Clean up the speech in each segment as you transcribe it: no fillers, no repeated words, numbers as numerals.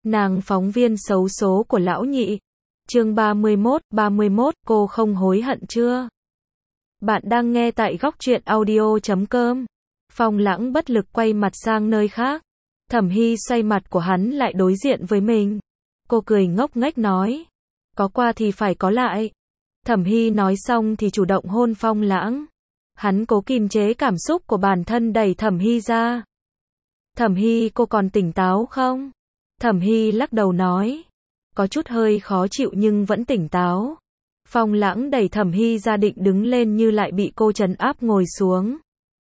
Nàng phóng viên xấu số của lão nhị. Chương 31, cô không hối hận chưa? Bạn đang nghe tại góc truyện audio.com. Phong Lãng bất lực quay mặt sang nơi khác. Thẩm Hy xoay mặt của hắn lại đối diện với mình. Cô cười ngốc nghếch nói. Có qua thì phải có lại. Thẩm Hy nói xong thì chủ động hôn Phong Lãng. Hắn cố kìm chế cảm xúc của bản thân đẩy Thẩm Hy ra. Thẩm Hy, cô còn tỉnh táo không? Thẩm Hy lắc đầu nói. Có chút hơi khó chịu nhưng vẫn tỉnh táo. Phong Lãng đẩy Thẩm Hy ra định đứng lên như lại bị cô trấn áp ngồi xuống.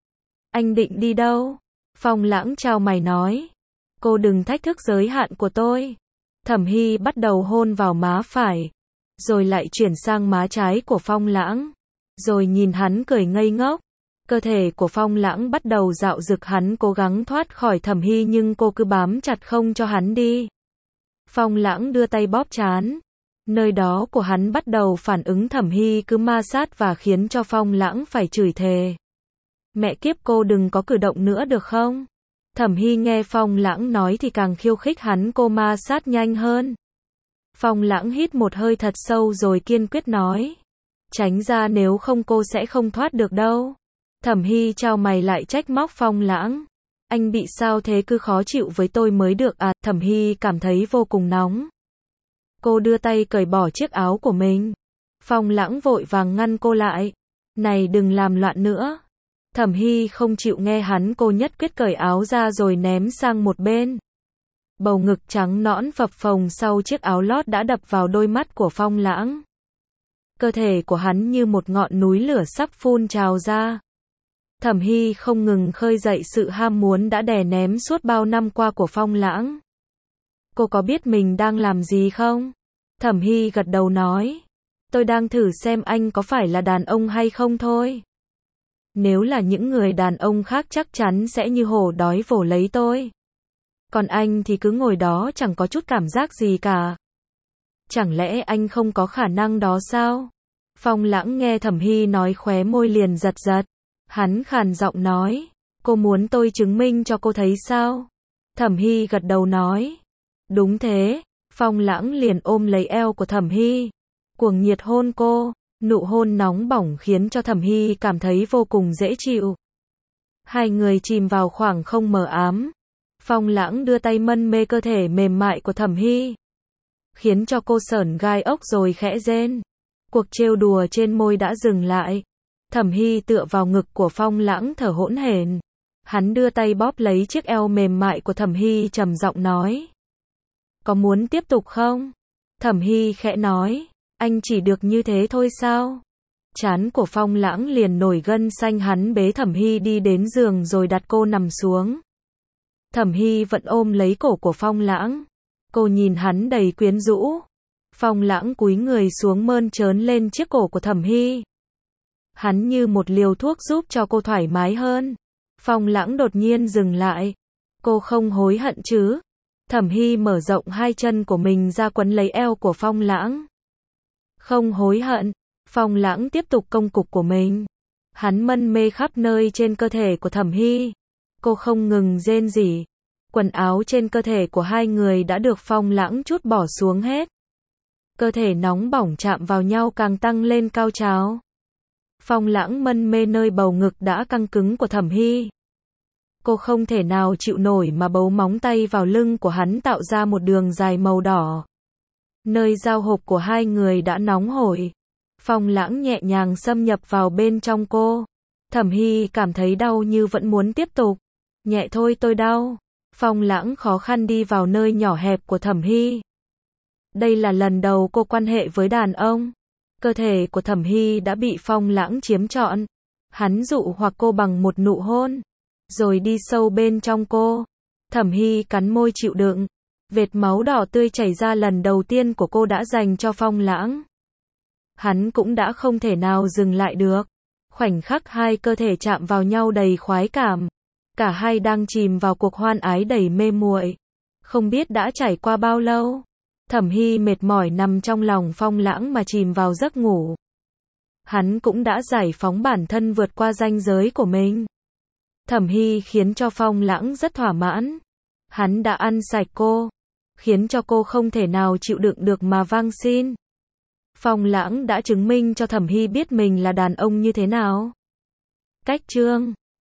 Anh định đi đâu? Phong Lãng chau mày nói. Cô đừng thách thức giới hạn của tôi. Thẩm Hy bắt đầu hôn vào má phải. Rồi lại chuyển sang má trái của Phong Lãng. Rồi nhìn hắn cười ngây ngốc. Cơ thể của Phong Lãng bắt đầu dạo dực, hắn cố gắng thoát khỏi Thẩm Hy nhưng cô cứ bám chặt không cho hắn đi. Phong Lãng đưa tay bóp trán. Nơi đó của hắn bắt đầu phản ứng, Thẩm Hy cứ ma sát và khiến cho Phong Lãng phải chửi thề. Mẹ kiếp, cô đừng có cử động nữa được không? Thẩm Hy nghe Phong Lãng nói thì càng khiêu khích hắn, cô ma sát nhanh hơn. Phong Lãng hít một hơi thật sâu rồi kiên quyết nói. Tránh ra, nếu không cô sẽ không thoát được đâu. Thẩm Hy chau mày lại trách móc Phong Lãng. Anh bị sao thế, cứ khó chịu với tôi mới được à? Thẩm Hy cảm thấy vô cùng nóng. Cô đưa tay cởi bỏ chiếc áo của mình. Phong Lãng vội vàng ngăn cô lại. Này, đừng làm loạn nữa. Thẩm Hy không chịu nghe hắn, cô nhất quyết cởi áo ra rồi ném sang một bên. Bầu ngực trắng nõn phập phồng sau chiếc áo lót đã đập vào đôi mắt của Phong Lãng. Cơ thể của hắn như một ngọn núi lửa sắp phun trào ra. Thẩm Hy không ngừng khơi dậy sự ham muốn đã đè ném suốt bao năm qua của Phong Lãng. Cô có biết mình đang làm gì không? Thẩm Hy gật đầu nói. Tôi đang thử xem anh có phải là đàn ông hay không thôi. Nếu là những người đàn ông khác chắc chắn sẽ như hổ đói vồ lấy tôi. Còn anh thì cứ ngồi đó chẳng có chút cảm giác gì cả. Chẳng lẽ anh không có khả năng đó sao? Phong Lãng nghe Thẩm Hy nói khóe môi liền giật giật. Hắn khàn giọng nói. Cô muốn tôi chứng minh cho cô thấy sao? Thẩm Hy gật đầu nói. Đúng thế. Phong Lãng liền ôm lấy eo của Thẩm Hy. Cuồng nhiệt hôn cô. Nụ hôn nóng bỏng khiến cho Thẩm Hy cảm thấy vô cùng dễ chịu. Hai người chìm vào khoảng không mờ ám. Phong Lãng đưa tay mân mê cơ thể mềm mại của Thẩm Hy. Khiến cho cô sởn gai ốc rồi khẽ rên. Cuộc trêu đùa trên môi đã dừng lại. Thẩm Hy tựa vào ngực của Phong Lãng thở hỗn hển. Hắn đưa tay bóp lấy chiếc eo mềm mại của Thẩm Hy trầm giọng nói. Có muốn tiếp tục không? Thẩm Hy khẽ nói. Anh chỉ được như thế thôi sao? Trán của Phong Lãng liền nổi gân xanh, hắn bế Thẩm Hy đi đến giường rồi đặt cô nằm xuống. Thẩm Hy vẫn ôm lấy cổ của Phong Lãng. Cô nhìn hắn đầy quyến rũ. Phong Lãng cúi người xuống mơn trớn lên chiếc cổ của Thẩm Hy. Hắn như một liều thuốc giúp cho cô thoải mái hơn. Phong Lãng đột nhiên dừng lại. Cô không hối hận chứ? Thẩm Hy mở rộng hai chân của mình ra quấn lấy eo của Phong Lãng. Không hối hận. Phong Lãng tiếp tục công cục của mình. Hắn mân mê khắp nơi trên cơ thể của Thẩm Hy. Cô không ngừng rên rỉ. Quần áo trên cơ thể của hai người đã được Phong Lãng trút bỏ xuống hết. Cơ thể nóng bỏng chạm vào nhau càng tăng lên cao trào. Phong Lãng mân mê nơi bầu ngực đã căng cứng của Thẩm Hy. Cô không thể nào chịu nổi mà bấu móng tay vào lưng của hắn tạo ra một đường dài màu đỏ. Nơi giao hộp của hai người đã nóng hổi. Phong Lãng nhẹ nhàng xâm nhập vào bên trong cô. Thẩm Hy cảm thấy đau như vẫn muốn tiếp tục. Nhẹ thôi, tôi đau. Phong Lãng khó khăn đi vào nơi nhỏ hẹp của Thẩm Hy. Đây là lần đầu cô quan hệ với đàn ông. Cơ thể của Thẩm Hy đã bị Phong Lãng chiếm trọn. Hắn dụ hoặc cô bằng một nụ hôn. Rồi đi sâu bên trong cô. Thẩm Hy cắn môi chịu đựng. Vệt máu đỏ tươi chảy ra lần đầu tiên của cô đã dành cho Phong Lãng. Hắn cũng đã không thể nào dừng lại được. Khoảnh khắc hai cơ thể chạm vào nhau đầy khoái cảm. Cả hai đang chìm vào cuộc hoan ái đầy mê muội. Không biết đã trải qua bao lâu. Thẩm Hy mệt mỏi nằm trong lòng Phong Lãng mà chìm vào giấc ngủ. Hắn cũng đã giải phóng bản thân vượt qua ranh giới của mình. Thẩm Hy khiến cho Phong Lãng rất thỏa mãn. Hắn đã ăn sạch cô. khiến cho cô không thể nào chịu đựng được mà van xin. Phong Lãng đã chứng minh cho Thẩm Hy biết mình là đàn ông như thế nào. Cách chương